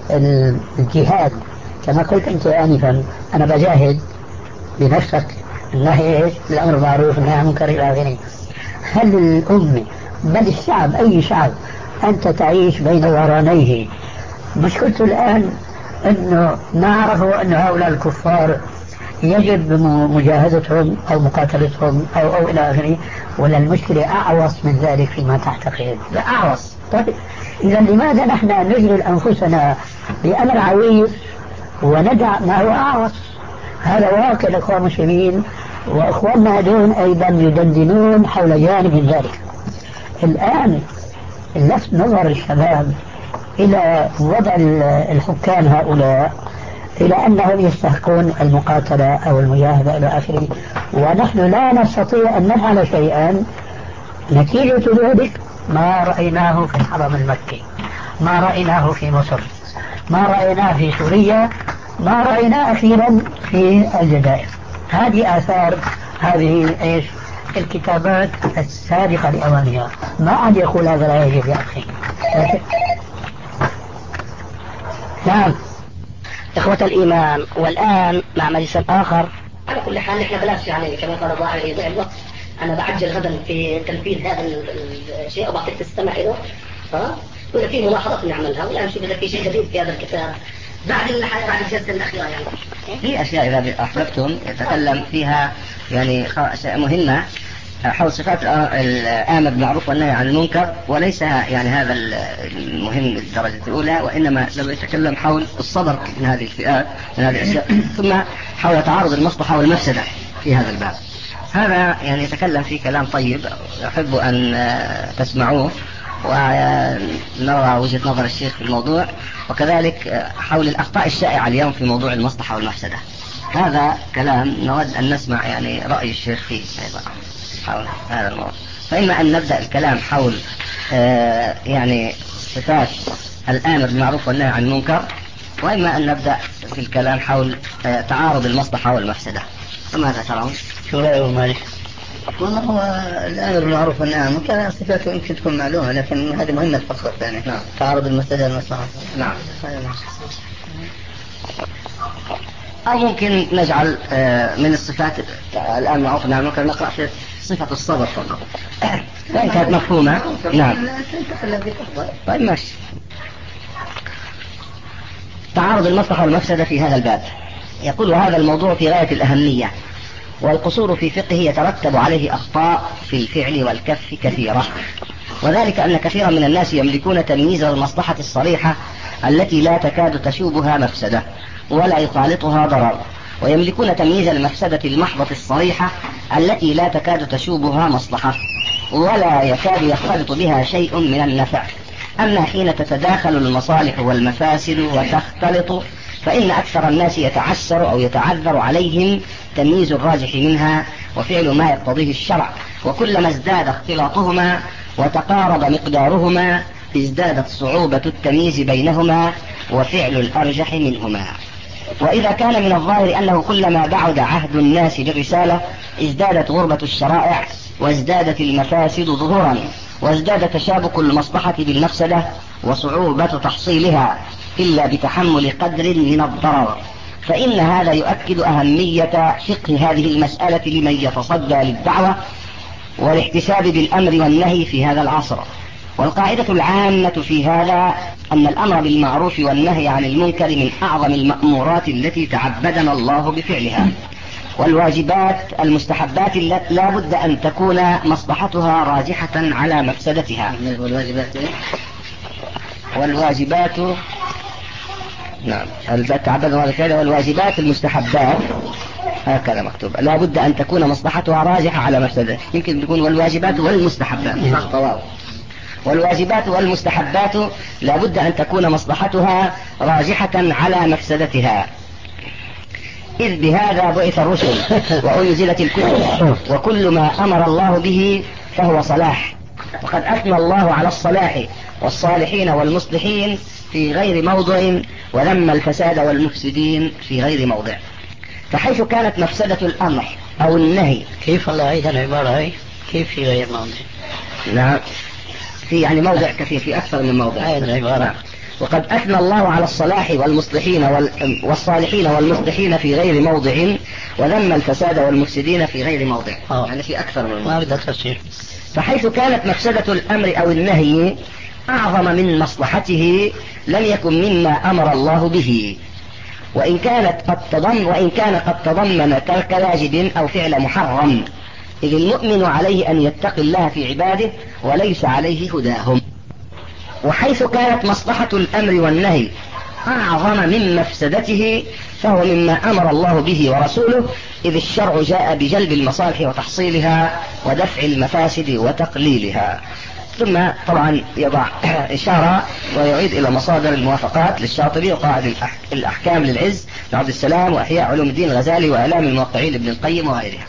الجهاد كما قلت أنت آنفا أنا بجاهد بنفسك النهي إيش الأمر معروف النهي عن المنكر إلى آخره؟ هل الأمة بل الشعب أي شعب أنت تعيش بين ظهرانيه؟ مشكلته الآن أنه نعرفه أن هؤلاء الكفار يجب مجاهدتهم أو مقاتلتهم أو أو إلى آخره، ولا المشكلة أعوص من ذلك فيما تعتقد؟ لا أعوص. طيب إذا لماذا نحن نجعل أنفسنا بأمر عويص وندع ما هو أعوص؟ هذا واقع الأخوة المسلمين، وأخواننا هذون أيضا يدندنون حول جانب من ذلك. الآن لفت نظر الشباب إلى وضع الحكام هؤلاء إلى أنهم يستحقون المقاتلة أو المجاهدة إلى آخره، ونحن لا نستطيع أن نفعل شيئا. نتيجة ذلك ما رأيناه في الحرم المكي، ما رأيناه في مصر، ما رأيناه في سوريا، ما رأيناه أخيرا في الجزائر. هذه آثار هذه إيش الكتابات السابقة لأوانها. ما عاد يقول هذا لا يجب يا أخي. نعم إخوة الإيمان، والآن مع مجلس آخر. على كل حال نحن بلاش يعني كما قال الله عليه يضيع الوقت. أنا بعجل غدا في تنفيذ هذا الشيء وبعطيك تستمع له، ها؟ وإذا في ملاحظات نعملها، ولا نشوف إذا في شيء جديد في هذا الكتاب بعد الحياة بعد الجلسة الأخيرة. يعني في أشياء إذا أحببتم يتكلم فيها يعني أشياء مهمة حول صفات الآمر بالمعروف والنهي عن المنكر، وليس يعني هذا المهم بالدرجة الأولى، وإنما لو يتكلم حول الصبر من هذه الفئات من هذه الأشياء، ثم حول تعارض المصلحة والمفسدة في هذا الباب. هذا يعني يتكلم فيه كلام طيب أحب أن تسمعوه ونرى وجهة نظر الشيخ في الموضوع، وكذلك حول الأخطاء الشائعة اليوم في موضوع المصلحة والمفسدة. هذا كلام نود أن نسمع يعني رأي الشيخ فيه أيضا حول هذا الموضوع. فإما أن نبدأ الكلام حول آه يعني صفات الآمر بالمعروف والنهي عن المنكر، وإما أن نبدأ في الكلام حول تعارض المصلحة والمفسدة. فماذا ترون؟ شو رأيه مالك؟ والله هو الآمر بالمعروف والنهي عن المنكر صفاته يمكن تكون معلومة، لكن هذه مهمة فقط يعني. نعم. تعارض المفسدة والمصلحة. نعم. أو ممكن نجعل من الصفات الآن معروف والنهي عن المنكر نقرأ في صفة الصبر فقط وإن كانت مفهومة. نعم. طيب ماشي. تعارض المصلحة والمفسدة في هذا الباب. يقول هذا الموضوع في غاية الأهمية، والقصور في فقهه يترتب عليه أخطاء في الفعل والكف كثيرة، وذلك أن كثيرا من الناس يملكون تمييز المصلحة الصريحة التي لا تكاد تشوبها مفسدة ولا يخالطها ضرر، ويملكون تمييز المفسدة المحضة الصريحة التي لا تكاد تشوبها مصلحة ولا يكاد يختلط بها شيء من النفع. أما حين تتداخل المصالح والمفاسد وتختلط فإن أكثر الناس يتعسر أو يتعذر عليهم تمييز الراجح منها وفعل ما يقتضيه الشرع، وكلما ازداد اختلاطهما وتقارب مقدارهما ازدادت صعوبة التمييز بينهما وفعل الأرجح منهما. وإذا كان من الظاهر أنه كلما بعد عهد الناس بالرسالة ازدادت غربة الشرائع وازدادت المفاسد ظهورا وازداد تشابك المصلحة بالمفسدة وصعوبة تحصيلها إلا بتحمل قدر من الضرر، فإن هذا يؤكد أهمية فقه هذه المسألة لمن يتصدى للدعوة والاحتساب بالأمر والنهي في هذا العصر. والقاعدة العامة في هذا أن الأمر بالمعروف والنهي عن المنكر من أعظم المأمورات التي تعبدنا الله بفعلها، والواجبات المستحبات لا بد أن تكون مصلحتها راجحة على مفسدتها. والواجبات والواجبات نعم تعبدنا بفعلها، والواجبات المستحبات هكذا مكتوب لا بد أن تكون مصلحتها راجحة على مفسدتها. يمكن تكون والواجبات والمستحبات طوال. والواجبات والمستحبات لا بد أن تكون مصلحتها راجحة على مفسدتها، إذ بهذا بعث الرسل وأنزلت الكتب، وكل ما أمر الله به فهو صلاح. وقد أثنى الله على الصلاح والصالحين والمصلحين في غير موضع وذم الفساد والمفسدين في غير موضع. فحيث كانت مفسدة الأمر أو النهي كيف الله عيد العبارة هي كيف في غير موضع؟ نعم في يعني موضع كثير في أكثر من موضع عيد العبارة. وقد أثنى الله على الصلاح والمصلحين والصالحين والمصلحين في غير موضع وذم الفساد والمفسدين في غير موضع. أوه. يعني في أكثر من ما موضع. بدها تفسير. فحيث كانت مفسدة الأمر أو النهي أعظم من مصلحته لم يكن مما أمر الله به، وإن كانت قد تضمن وإن كان قد تضمن ترك واجب أو فعل محرم، إذ المؤمن عليه أن يتقي الله في عباده وليس عليه هداهم. وحيث كانت مصلحة الأمر والنهي أعظم من مفسدته فهو مما أمر الله به ورسوله، إذ الشرع جاء بجلب المصالح وتحصيلها ودفع المفاسد وتقليلها. ثم طبعا يضع إشارة ويعيد إلى مصادر الموافقات للشاطبي وقاعد الأحكام للعز لعبد السلام وإحياء علوم الدين الغزالي وإعلام الموقعين لابن القيم وغيرها.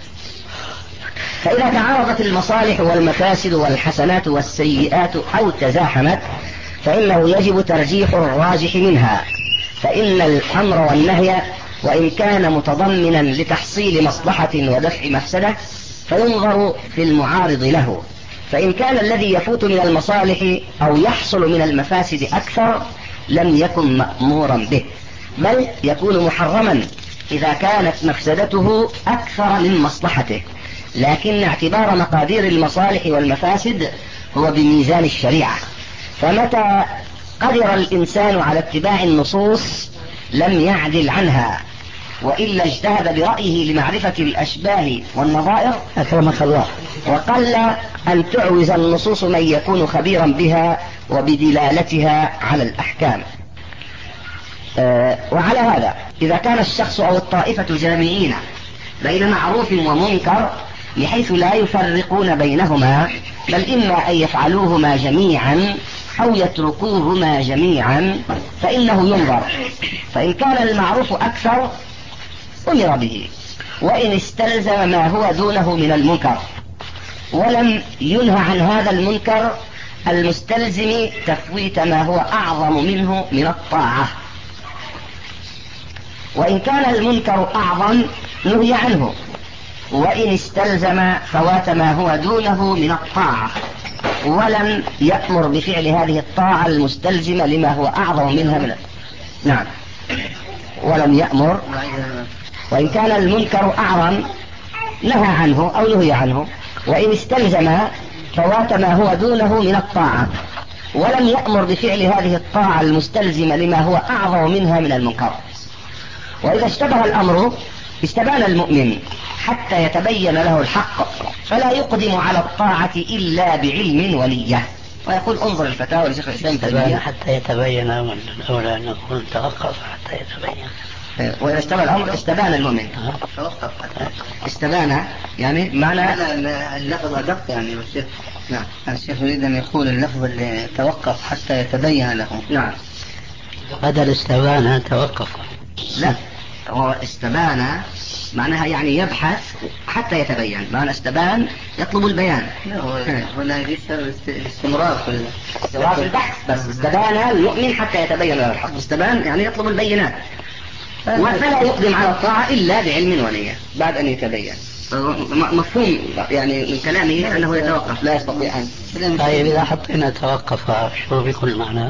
فإذا تعارضت المصالح والمفاسد والحسنات والسيئات أو تزاحمت فإنه يجب ترجيح الراجح منها، فإن الأمر والنهي وإن كان متضمنا لتحصيل مصلحة ودفع مفسدة فينظر في المعارض له، فإن كان الذي يفوت من المصالح أو يحصل من المفاسد أكثر لم يكن مأمورا به، بل يكون محرما إذا كانت مفسدته أكثر من مصلحته، لكن اعتبار مقادير المصالح والمفاسد هو بميزان الشريعة، فمتى قدر الإنسان على اتباع النصوص لم يعدل عنها، وإلا اجتهد برأيه لمعرفة الأشباه والنظائر أكرمك الله، وقل أن تعوز النصوص من يكون خبيرا بها وبدلالتها على الأحكام. أه وعلى هذا إذا كان الشخص أو الطائفة جامعين بين معروف ومنكر بحيث لا يفرقون بينهما، بل إما أن يفعلوهما جميعا أو يتركوهما جميعا، فإنه ينظر، فإن كان المعروف أكثر أمر به، وإن استلزم ما هو دونه من المنكر ولم ينهى عن هذا المنكر المستلزم تفويت ما هو أعظم منه من الطاعة. وإن كان المنكر أعظم نهي عنه، وإن استلزم فوات ما هو دونه من الطاعة ولم يأمر بفعل هذه الطاعة المستلزمة لما هو أعظم منها من نعم ولم يأمر. وإن كان المنكر أعظم نهى عنه أو نهي عنه، وإن استلزم فوات ما هو دونه من الطاعة ولم يأمر بفعل هذه الطاعة المستلزمة لما هو أعظم منها من المنكر. وإذا اشتبه الأمر استبان المؤمن حتى يتبين له الحق، فلا يقدم على الطاعة إلا بعلم ونية. ويقول انظر الفتاوى لشيخ الإسلام استبان حتى يتبين، الأولى أن نقول توقف حتى يتبين. وإذا اشتبه الأمر استبان المؤمن. استبان يعني معنى اللفظ أدق يعني الشيخ. نعم الشيخ يريد أن يقول اللفظ اللي توقف حتى يتبين له. نعم بدل استبان توقف. لا هو استبان معناها يعني يبحث حتى يتبين، معنى استبان يطلب البيان. ولا يشتغل الاستمرار في استمرار في البحث، بس استبان المؤمن حتى يتبين له الحق. استبان يعني يطلب البينات، وفلا يقدم على الطاعة إلا بعلم ونية بعد أن يتبين. مفهوم يعني من كلامه أنه يتوقف لا يستطيع أن. طيب إذا حطينا توقف شو بيكون معناه؟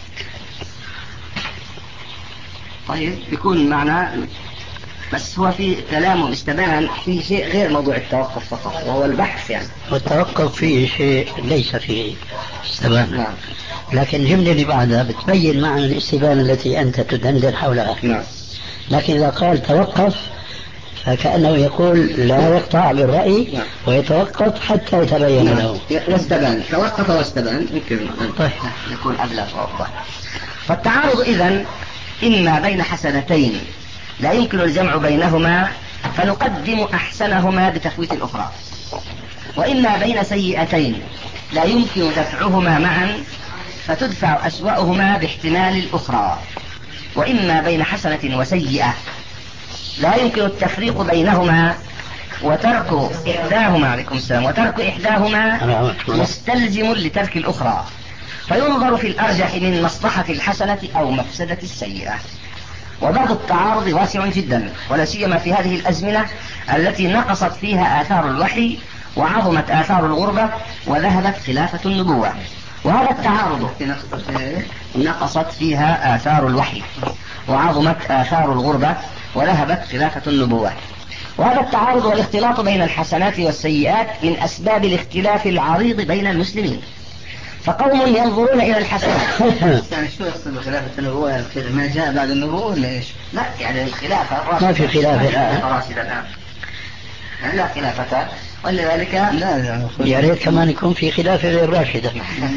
طيب بيكون معنى، بس هو في كلامه استبان في شيء غير موضوع التوقف فقط وهو البحث يعني. والتوقف فيه شيء ليس فيه استبان. نعم. لكن الجملة اللي بعدها بتبين معنى الاستبانة التي أنت تدندن حولها. نعم. لكن إذا قال توقف فكأنه يقول لا يقطع بالرأي. نعم. ويتوقف حتى يتبين. نعم. له واستبان توقف واستبان يمكن طيب. يكون أبلغ وأوضح. فالتعارض إذن إما بين حسنتين لا يمكن الجمع بينهما فنقدم أحسنهما بتفويت الأخرى، وإما بين سيئتين لا يمكن دفعهما معا فتدفع أسوأهما باحتمال الأخرى، وإما بين حسنة وسيئة لا يمكن التفريق بينهما وترك إحداهما عليكم السلام وترك إحداهما مستلزم لترك الأخرى، فينظر في الأرجح من مصلحة الحسنة أو مفسدة السيئة. وباب التعارض واسع جدا، ولا سيما في هذه الأزمنة التي نقصت فيها آثار الوحي وعظمت آثار الغربة وذهبت خلافة النبوة. وهذا التعارض نقصت فيها آثار الوحي وعظمت آثار الغربة وذهبت خلافة النبوة. وهذا التعارض والاختلاط بين الحسنات والسيئات من أسباب الاختلاف العريض بين المسلمين. فقوم ينظرون إلى الحسنات. يعني شو يقصد بخلافة النبوة؟ يعني ما جاء بعد النبوة ولا إيش؟ لا يعني الخلافة ما في خلافة راشدة الآن، لا خلافة، ولذلك لا لا يا ريت كمان يكون في خلافة غير راشدة.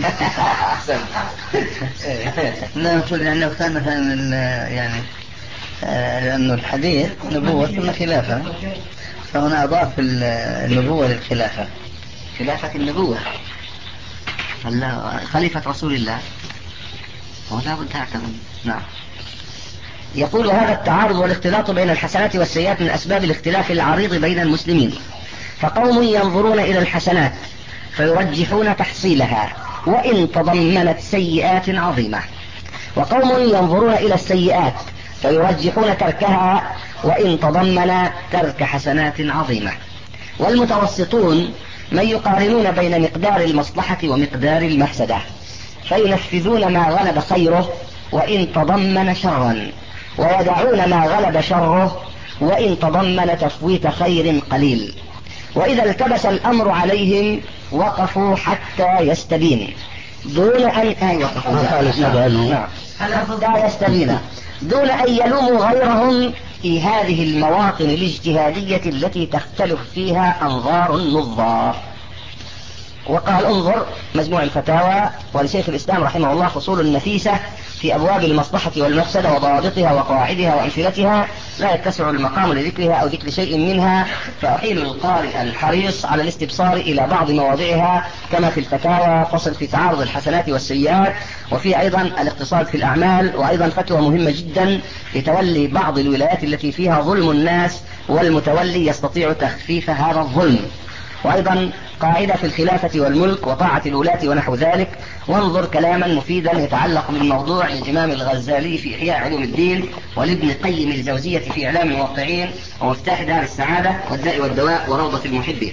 لا نقول لأنه كان مثلا يعني لأنه الحديث نبوة ثم خلافة، فهنا أضاف النبوة للخلافة. خلافة النبوة خليفة رسول الله ولا بد هكذا. نعم. يقول هذا التعارض والاختلاط بين الحسنات والسيئات من أسباب الاختلاف العريض بين المسلمين. فقوم ينظرون إلى الحسنات فيرجحون تحصيلها وإن تضمنت سيئات عظيمة، وقوم ينظرون إلى السيئات فيرجحون تركها وإن تضمن ترك حسنات عظيمة. والمتوسطون من يقارنون بين مقدار المصلحة ومقدار المفسدة فينفذون ما غلب خيره وإن تضمن شرا، ويدعون ما غلب شره وإن تضمن تفويت خير قليل. وإذا التبس الأمر عليهم وقفوا حتى يستبين دون أن حتى يستبين دون أن يلوموا غيرهم في هذه المواطن الاجتهادية التي تختلف فيها أنظار النظار. وقال انظر مجموع الفتاوى ولشيخ الإسلام رحمه الله فصول نفيسة في أبواب المصلحة والمفسدة وضوابطها وقواعدها وأمثلتها لا يتسع المقام لذكرها أو ذكر شيء منها، فأحيل القارئ الحريص على الاستبصار إلى بعض مواضعها كما في الفتاوى فصل في تعارض الحسنات والسيئات، وفي أيضا الاقتصاد في الأعمال، وأيضا فتوى مهمة جدا في تولي بعض الولايات التي فيها ظلم الناس والمتولي يستطيع تخفيف هذا الظلم. وأيضا قاعدة في الخلافة والملك وطاعة الولاة ونحو ذلك. وانظر كلاما مفيدا يتعلق بالموضوع للإمام الغزالي في إحياء علوم الدين، ولابن قيم الجوزية في إعلام الموقعين، ومفتاح دار السعادة، والداء والدواء، وروضة المحبين.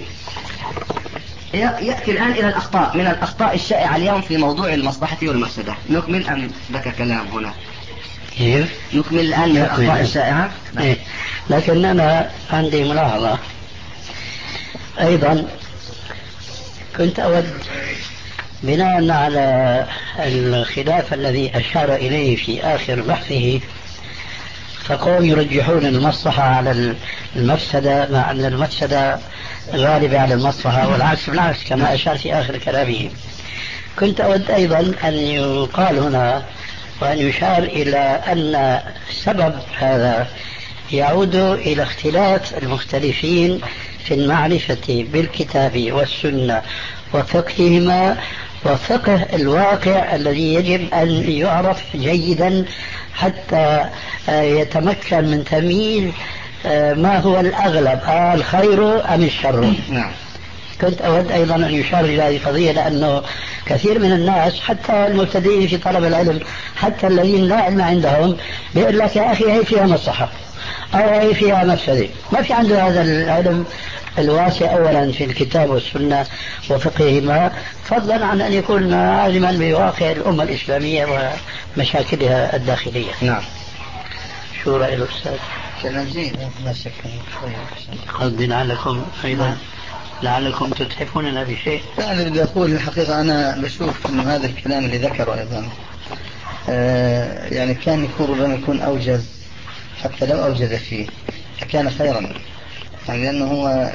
يأتي الآن إلى الأخطاء. من الأخطاء الشائعة اليوم في موضوع المصلحة والمفسدة. نكمل أم لك كلام هنا؟ كيف؟ نكمل الآن من الأخطاء الشائعة. إيه. لكن أنا عندي ملاحظة أيضا، كنت أود بناء على الخلاف الذي أشار إليه في آخر بحثه، فقوم يرجحون المصلحة على المفسدة مع أن المفسدة غالبة على المصلحة، والعكس بالعكس كما أشار في آخر كلامه. كنت أود أيضا أن يقال هنا وأن يشار إلى أن سبب هذا يعود إلى اختلاف المختلفين في المعرفة بالكتاب والسنة وفقههما، وفقه الواقع الذي يجب أن يعرف جيدا حتى يتمكن من تمييز ما هو الأغلب، الخير أم الشر. نعم. كنت أود أيضا أن يشار إلى هذه القضية، لأنه كثير من الناس حتى المبتدئين في طلب العلم، حتى الذين لا علم عندهم، بيقول لك يا أخي هي فيها مصلحة أو هي فيها مفسدة، ما في عنده هذا العلم الواسع أولا في الكتاب والسنة وفقههما، فضلا عن أن يكون عالما بواقع الأمة الإسلامية ومشاكلها الداخلية. نعم. شو رأي الأستاذ؟ كلام جيد لا شك. قصدي لعلكم أيضا لعلكم تتحفوننا بشيء. لا، أنا بدي أقول الحقيقة أنا بشوف أنه هذا الكلام اللي ذكره أيضا آه يعني كان يكون ربما يكون أوجز، حتى لو أوجز فيه كان خيرا، يعني لأنه هو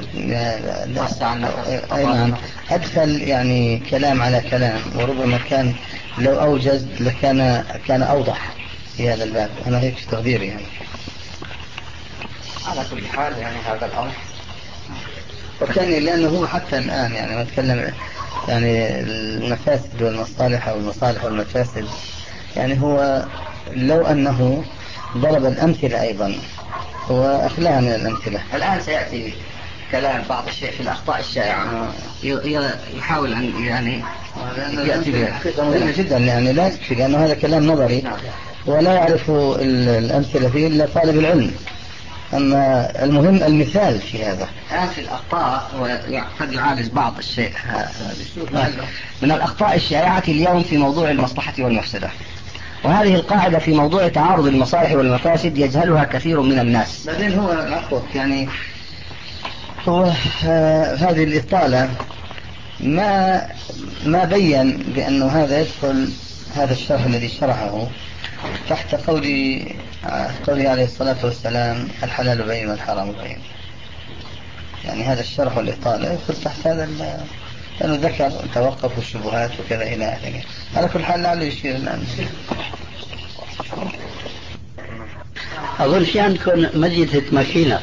يعني أدخل يعني كلام على كلام، وربما كان لو أوجز لكان كان أوضح في هذا الباب. أنا هيك تقديري يعني. على كل حال يعني هذا الأمر وكان لأنه هو حتى الآن يعني ما أتكلم يعني المفاسد والمصالح أو المصالح والمفاسد، يعني هو لو أنه ضرب الأمثلة أيضا هو أخلاها من الأمثلة. الآن سيأتي كلام بعض الشيء في الأخطاء الشائعة يحاول أن يعني يأتي بها مهمة جدا، يعني لا يكفي لأنه هذا كلام نظري ولا يعرف الأمثلة فيه إلا طالب العلم. أما المهم المثال في هذا. الآن في الأخطاء وقد يعالج بعض الشيء من الأخطاء الشائعة اليوم في موضوع المصلحة والمفسدة، وهذه القاعدة في موضوع تعارض المصالح والمفاسد يجهلها كثير من الناس. بعدين هو العفو يعني هو هذه الإطالة ما ما بين بأنه هذا يدخل هذا الشرح الذي شرحه تحت قولي قولي عليه الصلاة والسلام الحلال بين والحرام بين. يعني هذا الشرح والإطالة يدخل تحت هذا، لأنه ذكر توقف الشبهات وكذا إلى آخره. على كل حال لعله يشير الآن. أظن في عندكم مجلة ماكينة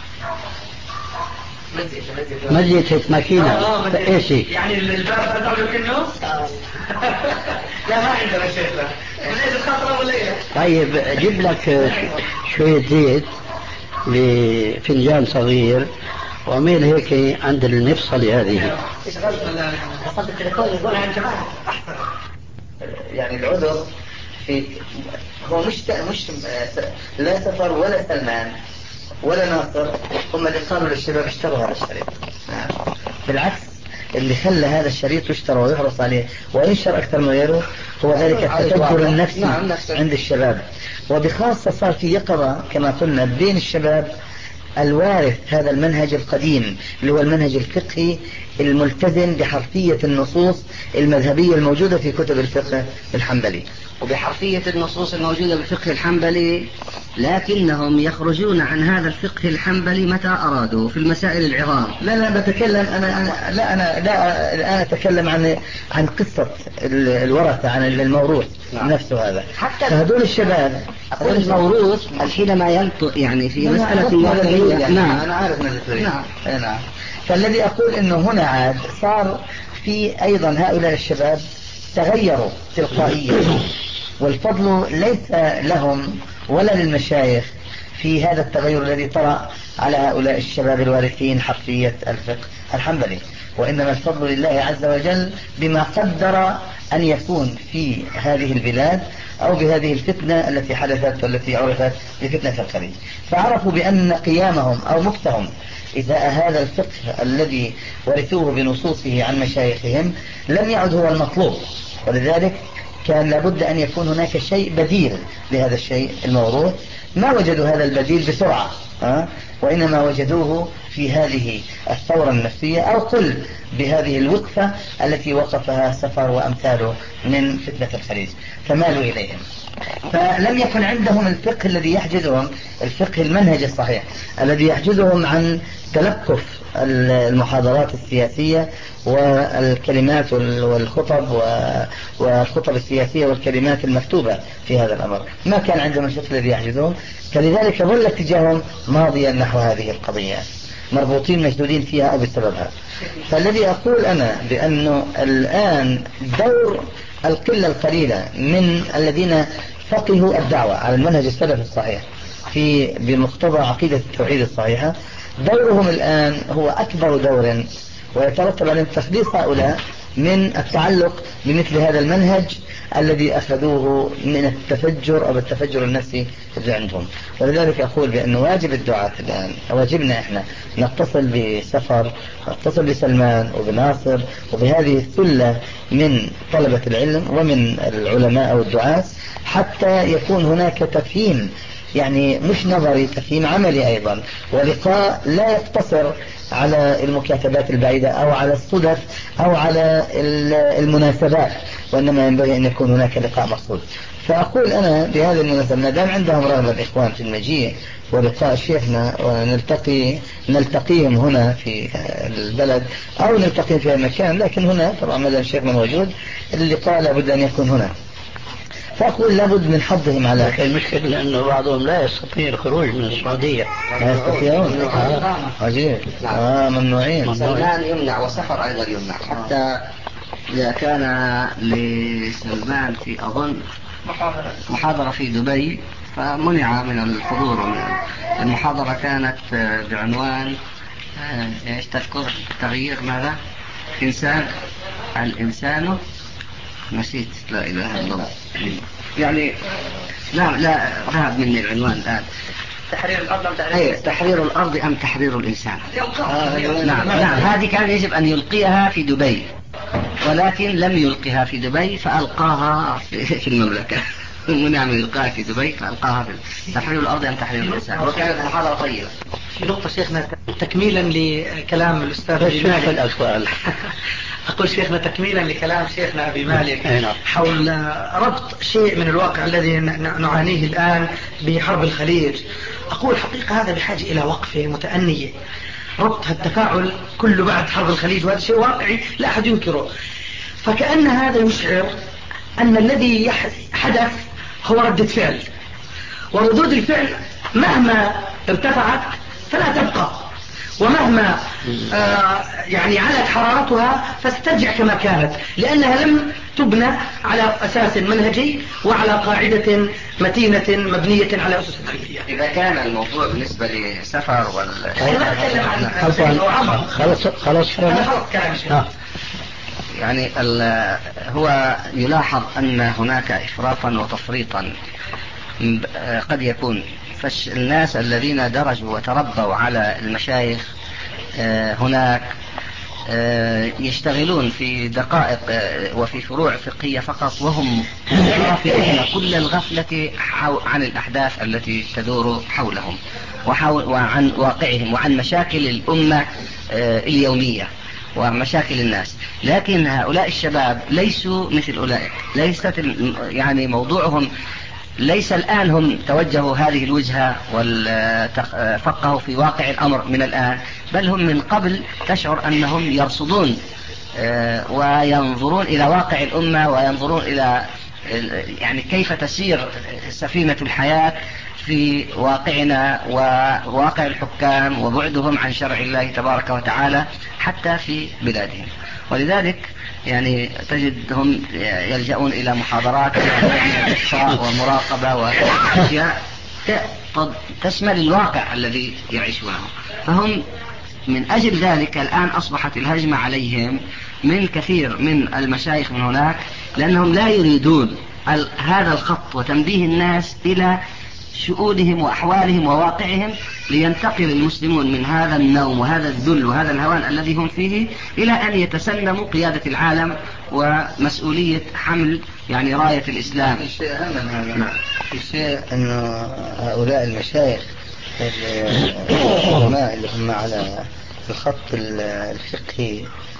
مجلة ماكينة ايش يعني الباب هذا كله لا ما عندنا شيء لا ليش الخطرة ولا ايه. طيب جيب لك شوية زيت بفنجان صغير وعمل هيك عند المفصلة هذه. ايش غلط ولا اتصلت التليفون يقول عن جماعة. يعني العذر في هو مش مش لا سفر ولا سلمان ولا ناصر هم اللي قالوا للشباب اشتروا هذا الشريط. بالعكس اللي خلى هذا الشريط يشترى ويحرص عليه وينشر أكثر من غيره هو ذلك التفكر النفسي عند الشباب، وبخاصة صار في يقظة كما قلنا بين الشباب الوارث هذا المنهج القديم اللي هو المنهج الفقهي الملتزم بحرفية النصوص المذهبية الموجودة في كتب الفقه الحنبلي وبحرفية النصوص الموجودة بالفقه الحنبلي، لكنهم يخرجون عن هذا الفقه الحنبلي متى أرادوا في المسائل العظام. لا لا بتكلم أنا, أنا لا أنا لا الآن أتكلم عن عن قصة الورثة عن الموروث. نعم. نفسه هذا حتى هذول الشباب أقول الموروث حينما ينطق يعني في مسألة واقعية. يعني نعم أنا عارف من نعم. نعم. فالذي أقول إنه هنا عاد صار في أيضا هؤلاء الشباب تغيروا تلقائيا، والفضل ليس لهم ولا للمشايخ في هذا التغير الذي طرأ على هؤلاء الشباب الوارثين حرفية الفقه الحنبلي، وإنما الفضل لله عز وجل بما قدر أن يكون في هذه البلاد أو بهذه الفتنة التي حدثت والتي عرفت بفتنة الخليج. فعرفوا بأن قيامهم أو مكتهم إزاء هذا الفقه الذي ورثوه بنصوصه عن مشايخهم لم يعد هو المطلوب، ولذلك كان لابد أن يكون هناك شيء بديل لهذا الشيء الموروث. ما وجدوا هذا البديل بسرعة، أه؟ وإنما وجدوه في هذه الثورة النفسية، أو قل بهذه الوقفة التي وقفها سفر وأمثاله من فتنة الخليج، فمالوا إليهم. فلم يكن عندهم الفقه الذي يحجزهم، الفقه المنهج الصحيح الذي يحجزهم عن تلقف المحاضرات السياسية والكلمات والخطب والخطب السياسية والكلمات المكتوبة في هذا الأمر. ما كان عندهم الفقه الذي يحجزهم، فلذلك ظل اتجاههم ماضيا نحو هذه القضية، مربوطين مشدودين فيها أو بسببها. فالذي أقول أنا بأنه الآن دور القلة القليلة من الذين فقهوا الدعوة على المنهج السلف الصحيح في بمقتضى عقيدة التوحيد الصحيحة، دورهم الآن هو أكبر دور، ويترتب على تخليص هؤلاء من التعلق بمثل هذا المنهج الذي أخذوه من التفجر أو التفجر النفسي اللي عندهم. ولذلك أقول بأن واجب الدعاة الآن، واجبنا إحنا نتصل بسفر، نتصل بسلمان وبناصر وبهذه الثلة من طلبة العلم ومن العلماء أو الدعاة، حتى يكون هناك تفهيم، يعني مش نظري، تفهيم عملي أيضا، ولقاء لا يقتصر على المكاتبات البعيدة أو على الصدف أو على المناسبات، وإنما ينبغي أن يكون هناك لقاء مقصود. فأقول أنا بهذا المناسبة ما دام عندهم رغبة الإخوان في المجيء ولقاء شيخنا ونلتقي نلتقيهم هنا في البلد أو نلتقيهم في المكان، لكن هنا طبعا ما دام شيخنا موجود اللقاء لابد أن يكون هنا. فأقول لابد من حضهم على المشكلة لأنه بعضهم لا يستطيع الخروج من السعودية. لا يستطيعون. عجيب. آه ممنوعين. سلمان يمنع وسفر أيضا يمنع، حتى إذا كان لسلمان في أظن محاضرة في دبي فمنع من الحضور. المحاضرة كانت بعنوان ايش تذكر؟ تغيير ماذا؟ إنسان الإنسان نسيت، لا إله إلا الله، يعني لا لا ذهب مني العنوان الآن. تحرير الأرض أم تحرير أي تحرير الأرض أم تحرير الإنسان؟ آه نعم نعم، هذه كان يجب أن يلقيها في دبي، ولكن لم يلقيها في دبي فألقاها في المملكة. منع من إلقاها في دبي فألقاها في تحرير الأرض أم تحرير الإنسان، وكانت محاضرة طيبة. في نقطة شيخنا تكميلا لكلام الأستاذ أبي مالك، أقول شيخنا تكميلا لكلام شيخنا أبي مالك حول ربط شيء من الواقع الذي نعانيه الآن بحرب الخليج، أقول حقيقة هذا بحاجة إلى وقفة متأنية، ربط التفاعل كله بعد حرب الخليج، وهذا شيء واقعي لا أحد ينكره. فكأن هذا يشعر أن الذي حدث هو ردة فعل، وردود الفعل مهما ارتفعت فلا تبقى، ومهما آه يعني علت حرارتها فسترجع كما كانت، لأنها لم تبنى على أساس منهجي وعلى قاعدة متينة مبنية على أسس خلفية. إذا كان الموضوع بالنسبة لسفر وال خلاص خلاص يعني هو يلاحظ أن هناك إفراطا وتفريطا قد يكون، فالناس الذين درجوا وتربوا على المشايخ هناك يشتغلون في دقائق وفي فروع فقهية فقط، وهم غافلون كل الغفلة عن الأحداث التي تدور حولهم وعن واقعهم وعن مشاكل الأمة اليومية ومشاكل الناس. لكن هؤلاء الشباب ليسوا مثل أولئك، ليست يعني موضوعهم ليس الآن هم توجهوا هذه الوجهة وفقهوا في واقع الأمر من الآن، بل هم من قبل تشعر أنهم يرصدون وينظرون إلى واقع الأمة وينظرون إلى يعني كيف تسير سفينة الحياة في واقعنا وواقع الحكام وبعدهم عن شرع الله تبارك وتعالى حتى في بلادهم. ولذلك يعني تجدهم يلجؤون إلى محاضرات ومراقبة وأشياء تشمل الواقع الذي يعيشونه. فهم من أجل ذلك الآن أصبحت الهجمة عليهم من كثير من المشايخ من هناك، لأنهم لا يريدون هذا الخط وتنبيه الناس إلى شؤونهم وأحوالهم وواقعهم، لينتقل المسلمون من هذا النوم وهذا الذل وهذا الهوان الذي هم فيه إلى أن يتسلموا قيادة العالم ومسؤولية حمل يعني راية الإسلام. الشيء أهم من هذا الشيء أن هؤلاء المشايخ العلماء اللي هم على الخط الفقهي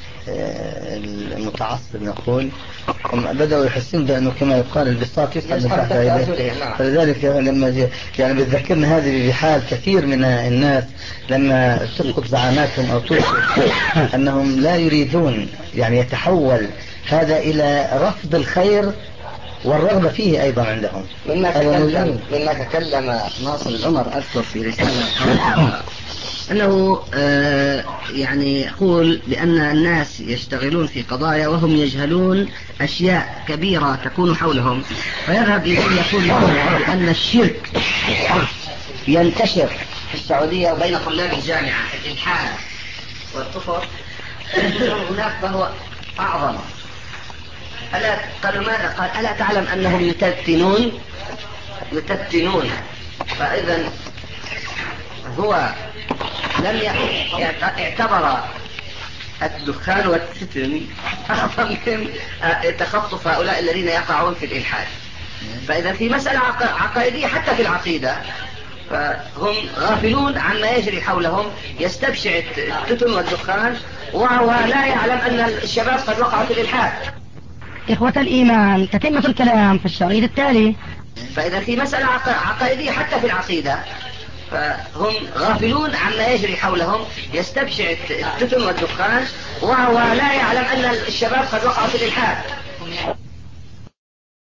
المتعصب نقول، بدأوا يحسون بأنه كما يقال البساط يسحب من تحت يديه. فلذلك لما يعني بتذكرنا هذه بحال كثير من الناس لما تسقط زعاماتهم أو تسقط أنهم لا يريدون يعني يتحول هذا إلى رفض الخير والرغبة فيه أيضا عندهم. مما تكلم, مما تكلم ناصر العمر أذكر في رسالة أنه آه يعني يقول بأن الناس يشتغلون في قضايا وهم يجهلون أشياء كبيرة تكون حولهم، فيذهب إليه يقول لهم بأن الشرك ينتشر في السعودية وبين طلاب الجامعة، الإلحاد والكفر هناك فهو أعظم. ألا قالوا ماذا؟ قال ألا تعلم أنهم يتتنون يتتنون فإذا هو لم يعتبر الدخان والتتن أعظم من تخطف هؤلاء الذين يقعون في الإلحاد. فإذا في مسألة عقائدية حتى في العقيدة فهم غافلون عما يجري حولهم، يستبشع التتن والدخان وهو لا يعلم أن الشباب قد وقعوا في الإلحاد. إخوة الإيمان، تتمة الكلام في الشريط التالي. فإذا في مسألة عقائدية حتى في العقيدة فهم غافلون عما يجري حولهم، يستبشع التتن والدخان وهو لا يعلم أن الشباب قد وقعوا في الإلحاد.